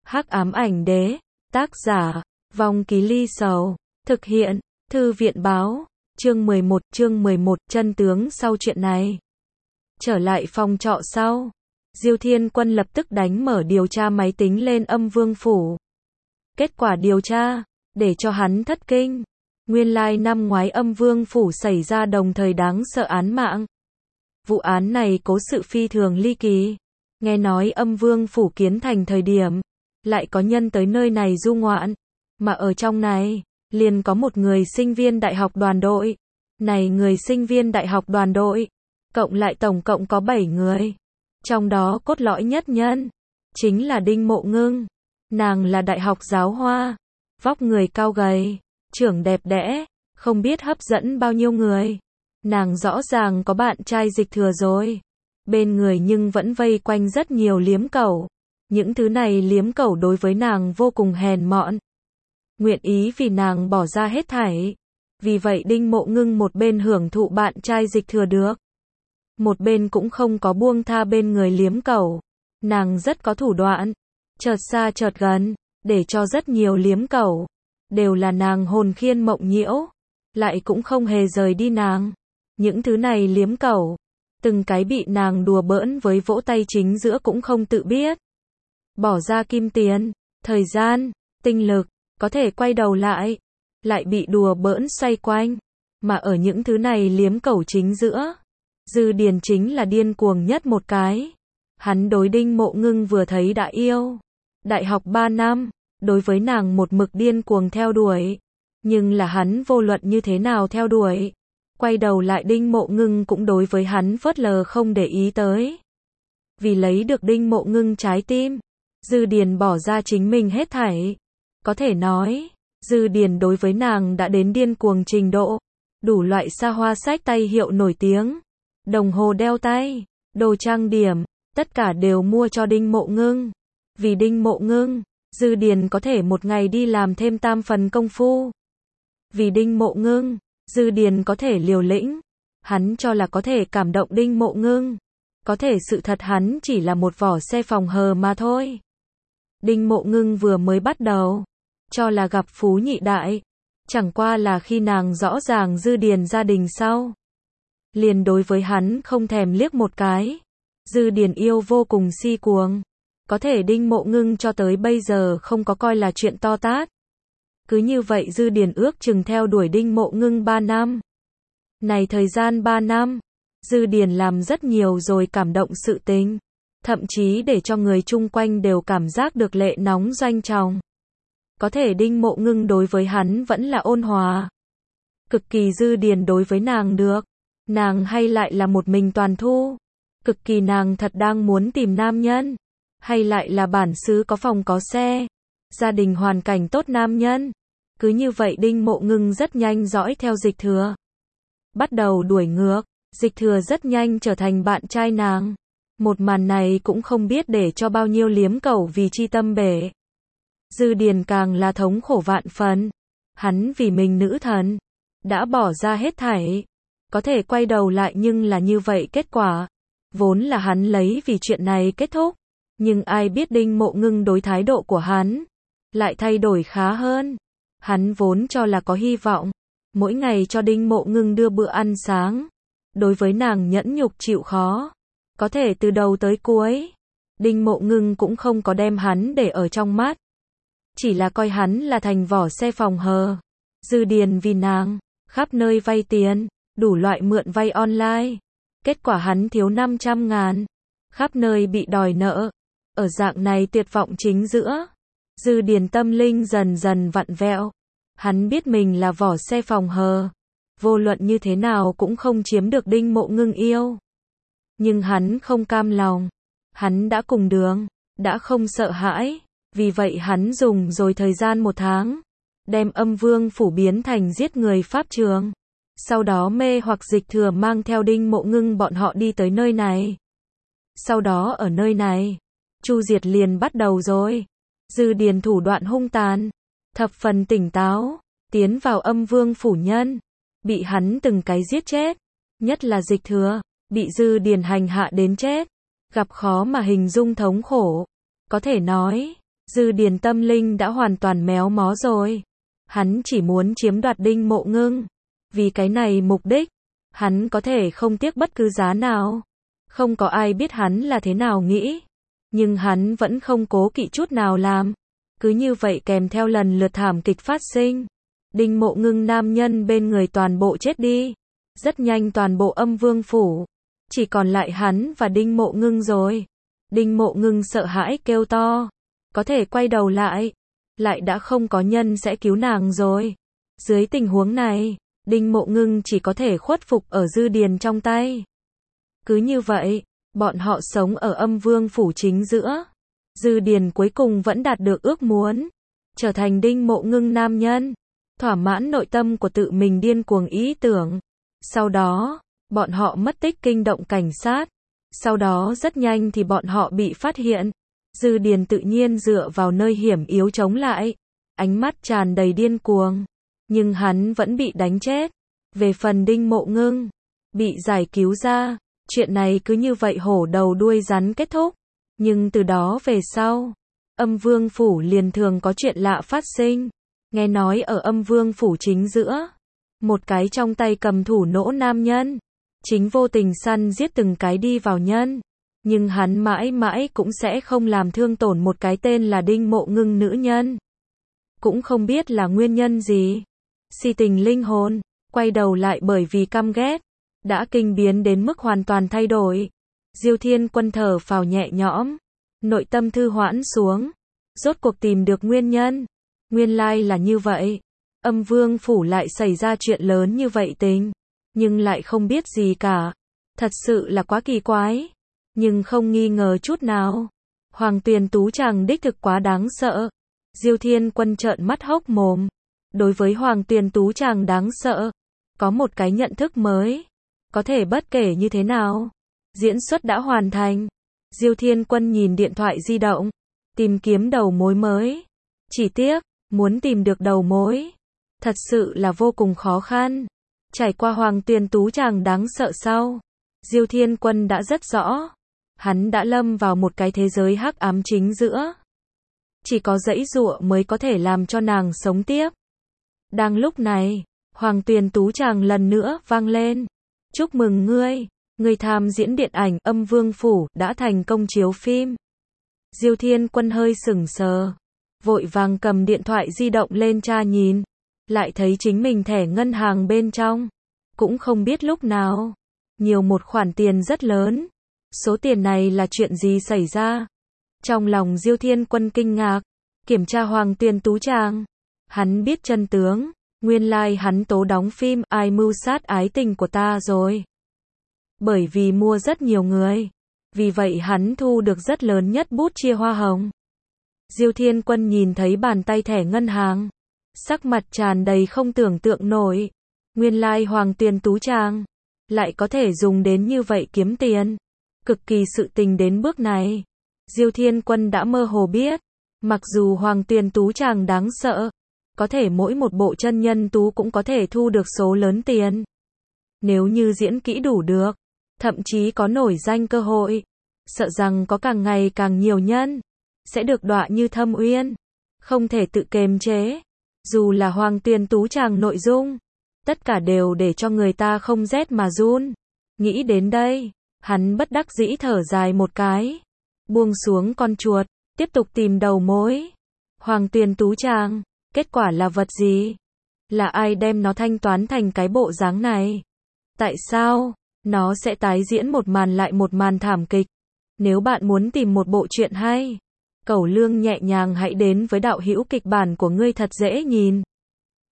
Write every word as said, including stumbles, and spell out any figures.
Hắc ám ảnh đế, tác giả, Vong Ký Ly Sầu, thực hiện, Thư viện báo, chương mười một, chương mười một, chân tướng sau chuyện này. Trở lại phòng trọ sau, Diêu Thiên Quân lập tức đánh mở điều tra máy tính lên Âm Vương Phủ. Kết quả điều tra, để cho hắn thất kinh. Nguyên lai năm ngoái Âm Vương Phủ xảy ra đồng thời đáng sợ án mạng. Vụ án này cố sự phi thường ly kỳ. Nghe nói Âm Vương Phủ kiến thành thời điểm, lại có nhân tới nơi này du ngoạn. Mà ở trong này, liền có một người sinh viên đại học đoàn đội. Này người sinh viên đại học đoàn đội, cộng lại tổng cộng có bảy người. Trong đó cốt lõi nhất nhân, chính là Đinh Mộ Ngưng. Nàng là đại học giáo hoa, vóc người cao gầy, trưởng đẹp đẽ, không biết hấp dẫn bao nhiêu người. Nàng rõ ràng có bạn trai Dịch Thừa rồi. Bên người nhưng vẫn vây quanh rất nhiều liếm cẩu. Những thứ này liếm cẩu đối với nàng vô cùng hèn mọn. Nguyện ý vì nàng bỏ ra hết thảy. Vì vậy Đinh Mộ Ngưng một bên hưởng thụ bạn trai Dịch Thừa được, một bên cũng không có buông tha bên người liếm cẩu. Nàng rất có thủ đoạn, chợt xa chợt gần, để cho rất nhiều liếm cẩu, đều là nàng hồn khiên mộng nhiễu, lại cũng không hề rời đi nàng. Những thứ này liếm cẩu, từng cái bị nàng đùa bỡn với vỗ tay chính giữa cũng không tự biết. Bỏ ra kim tiền, thời gian, tinh lực, có thể quay đầu lại, lại bị đùa bỡn xoay quanh. Mà ở những thứ này liếm cẩu chính giữa, Dư Điền chính là điên cuồng nhất một cái. Hắn đối Đinh Mộ Ngưng vừa thấy đã yêu. Đại học ba năm, đối với nàng một mực điên cuồng theo đuổi. Nhưng là hắn vô luận như thế nào theo đuổi, quay đầu lại Đinh Mộ Ngưng cũng đối với hắn phớt lờ không để ý tới. Vì lấy được Đinh Mộ Ngưng trái tim, Dư Điền bỏ ra chính mình hết thảy. Có thể nói, Dư Điền đối với nàng đã đến điên cuồng trình độ. Đủ loại xa hoa sách tay hiệu nổi tiếng, đồng hồ đeo tay, đồ trang điểm, tất cả đều mua cho Đinh Mộ Ngưng. Vì Đinh Mộ Ngưng, Dư Điền có thể một ngày đi làm thêm tam phần công phu. Vì Đinh Mộ Ngưng, Dư Điền có thể liều lĩnh. Hắn cho là có thể cảm động Đinh Mộ Ngưng. Có thể sự thật hắn chỉ là một vỏ xe phòng hờ mà thôi. Đinh Mộ Ngưng vừa mới bắt đầu, cho là gặp phú nhị đại. Chẳng qua là khi nàng rõ ràng Dư Điền gia đình sau, liền đối với hắn không thèm liếc một cái. Dư Điền yêu vô cùng si cuồng. Có thể Đinh Mộ Ngưng cho tới bây giờ không có coi là chuyện to tát. Cứ như vậy Dư Điền ước chừng theo đuổi Đinh Mộ Ngưng ba năm. Này thời gian ba năm, Dư Điền làm rất nhiều rồi cảm động sự tình. Thậm chí để cho người chung quanh đều cảm giác được lệ nóng doanh trọng. Có thể Đinh Mộ Ngưng đối với hắn vẫn là ôn hòa. Cực kỳ Dư Điền đối với nàng được. Nàng hay lại là một mình toàn thu. Cực kỳ nàng thật đang muốn tìm nam nhân. Hay lại là bản xứ có phòng có xe. Gia đình hoàn cảnh tốt nam nhân. Cứ như vậy Đinh Mộ Ngưng rất nhanh dõi theo Dịch Thừa. Bắt đầu đuổi ngược. Dịch Thừa rất nhanh trở thành bạn trai nàng. Một màn này cũng không biết để cho bao nhiêu liếm cẩu vì chi tâm bể. Dư Điền càng là thống khổ vạn phần. Hắn vì mình nữ thần, đã bỏ ra hết thảy. Có thể quay đầu lại nhưng là như vậy kết quả. Vốn là hắn lấy vì chuyện này kết thúc. Nhưng ai biết Đinh Mộ Ngưng đối thái độ của hắn lại thay đổi khá hơn. Hắn vốn cho là có hy vọng. Mỗi ngày cho Đinh Mộ Ngưng đưa bữa ăn sáng. Đối với nàng nhẫn nhục chịu khó. Có thể từ đầu tới cuối, Đinh Mộ Ngưng cũng không có đem hắn để ở trong mắt. Chỉ là coi hắn là thành vỏ xe phòng hờ. Dư Điền vì nàng, khắp nơi vay tiền, đủ loại mượn vay online. Kết quả hắn thiếu năm trăm ngàn. Khắp nơi bị đòi nợ. Ở dạng này tuyệt vọng chính giữa, Dư Điền tâm linh dần dần vặn vẹo. Hắn biết mình là vỏ xe phòng hờ. Vô luận như thế nào cũng không chiếm được Đinh Mộ Ngưng yêu. Nhưng hắn không cam lòng. Hắn đã cùng đường, đã không sợ hãi. Vì vậy hắn dùng rồi thời gian một tháng, đem Âm Vương Phủ biến thành giết người pháp trường. Sau đó mê hoặc Dịch Thừa mang theo Đinh Mộ Ngưng bọn họ đi tới nơi này. Sau đó ở nơi này, chu diệt liền bắt đầu rồi. Dư Điền thủ đoạn hung tàn, thập phần tỉnh táo, tiến vào Âm Vương Phủ nhân, bị hắn từng cái giết chết. Nhất là Dịch Thừa, bị Dư Điền hành hạ đến chết, gặp khó mà hình dung thống khổ. Có thể nói, Dư Điền tâm linh đã hoàn toàn méo mó rồi. Hắn chỉ muốn chiếm đoạt Đinh Mộ Ngưng. Vì cái này mục đích, hắn có thể không tiếc bất cứ giá nào. Không có ai biết hắn là thế nào nghĩ. Nhưng hắn vẫn không cố kỵ chút nào làm. Cứ như vậy kèm theo lần lượt thảm kịch phát sinh. Đinh Mộ Ngưng nam nhân bên người toàn bộ chết đi. Rất nhanh toàn bộ Âm Vương phủ. Chỉ còn lại hắn và Đinh Mộ Ngưng rồi. Đinh Mộ Ngưng sợ hãi kêu to. Có thể quay đầu lại. Lại đã không có nhân sẽ cứu nàng rồi. Dưới tình huống này, Đinh Mộ Ngưng chỉ có thể khuất phục ở Dư Điền trong tay. Cứ như vậy, bọn họ sống ở Âm Vương phủ chính giữa. Dư Điền cuối cùng vẫn đạt được ước muốn. Trở thành Đinh Mộ Ngưng nam nhân. Thỏa mãn nội tâm của tự mình điên cuồng ý tưởng. Sau đó, bọn họ mất tích kinh động cảnh sát. Sau đó rất nhanh thì bọn họ bị phát hiện. Dư Điền tự nhiên dựa vào nơi hiểm yếu chống lại. Ánh mắt tràn đầy điên cuồng. Nhưng hắn vẫn bị đánh chết. Về phần Đinh Mộ Ngưng, bị giải cứu ra. Chuyện này cứ như vậy hổ đầu đuôi rắn kết thúc. Nhưng từ đó về sau, Âm Vương phủ liền thường có chuyện lạ phát sinh. Nghe nói ở Âm Vương phủ chính giữa, một cái trong tay cầm thủ nỗ nam nhân, chính vô tình săn giết từng cái đi vào nhân. Nhưng hắn mãi mãi cũng sẽ không làm thương tổn một cái tên là Đinh Mộ Ngưng nữ nhân. Cũng không biết là nguyên nhân gì. Si tình linh hồn, quay đầu lại bởi vì căm ghét, đã kinh biến đến mức hoàn toàn thay đổi. Diêu Thiên Quân thở phào nhẹ nhõm, nội tâm thư hoãn xuống, rốt cuộc tìm được nguyên nhân. Nguyên lai là như vậy. Âm Vương phủ lại xảy ra chuyện lớn như vậy tình, nhưng lại không biết gì cả. Thật sự là quá kỳ quái. Nhưng không nghi ngờ chút nào, Hoàng Tuyền Tú chàng đích thực quá đáng sợ. Diêu Thiên Quân trợn mắt hốc mồm. Đối với Hoàng Tuyền Tú chàng đáng sợ, có một cái nhận thức mới. Có thể bất kể như thế nào, diễn xuất đã hoàn thành. Diêu Thiên Quân nhìn điện thoại di động, tìm kiếm đầu mối mới. Chỉ tiếc, muốn tìm được đầu mối, thật sự là vô cùng khó khăn. Trải qua Hoàng Tuyền Tú chàng đáng sợ sau, Diêu Thiên Quân đã rất rõ. Hắn đã lâm vào một cái thế giới hắc ám chính giữa. Chỉ có giãy giụa mới có thể làm cho nàng sống tiếp. Đang lúc này, Hoàng Tuyền Tú chàng lần nữa vang lên. Chúc mừng ngươi, ngươi tham diễn điện ảnh Âm Vương phủ đã thành công chiếu phim. Diêu Thiên Quân hơi sững sờ, vội vàng cầm điện thoại di động lên tra nhìn, lại thấy chính mình thẻ ngân hàng bên trong, cũng không biết lúc nào, nhiều một khoản tiền rất lớn. Số tiền này là chuyện gì xảy ra? Trong lòng Diêu Thiên Quân kinh ngạc, kiểm tra Hoàng Tuyền Tú chàng. Hắn biết chân tướng, nguyên lai like hắn tố đóng phim Ai mưu sát ái tình của ta rồi. Bởi vì mua rất nhiều người, vì vậy hắn thu được rất lớn nhất bút chia hoa hồng. Diêu Thiên Quân nhìn thấy bàn tay thẻ ngân hàng, sắc mặt tràn đầy không tưởng tượng nổi. Nguyên lai like Hoàng Tuyền Tú chàng lại có thể dùng đến như vậy kiếm tiền. Cực kỳ sự tình đến bước này, Diêu Thiên Quân đã mơ hồ biết. Mặc dù Hoàng Tuyền Tú chàng đáng sợ, có thể mỗi một bộ chân nhân tú cũng có thể thu được số lớn tiền. Nếu như diễn kỹ đủ được, thậm chí có nổi danh cơ hội, sợ rằng có càng ngày càng nhiều nhân sẽ được đọa như Thâm Uyên, không thể tự kiềm chế. Dù là Hoàng Tuyền Tú chàng nội dung, tất cả đều để cho người ta không rét mà run. Nghĩ đến đây, hắn bất đắc dĩ thở dài một cái, buông xuống con chuột, tiếp tục tìm đầu mối. Hoàng Tuyền Tú chàng, kết quả là vật gì? Là ai đem nó thanh toán thành cái bộ dáng này? Tại sao nó sẽ tái diễn một màn lại một màn thảm kịch? Nếu bạn muốn tìm một bộ truyện hay, Cẩu Lương nhẹ nhàng hãy đến với đạo hữu kịch bản của ngươi thật dễ nhìn.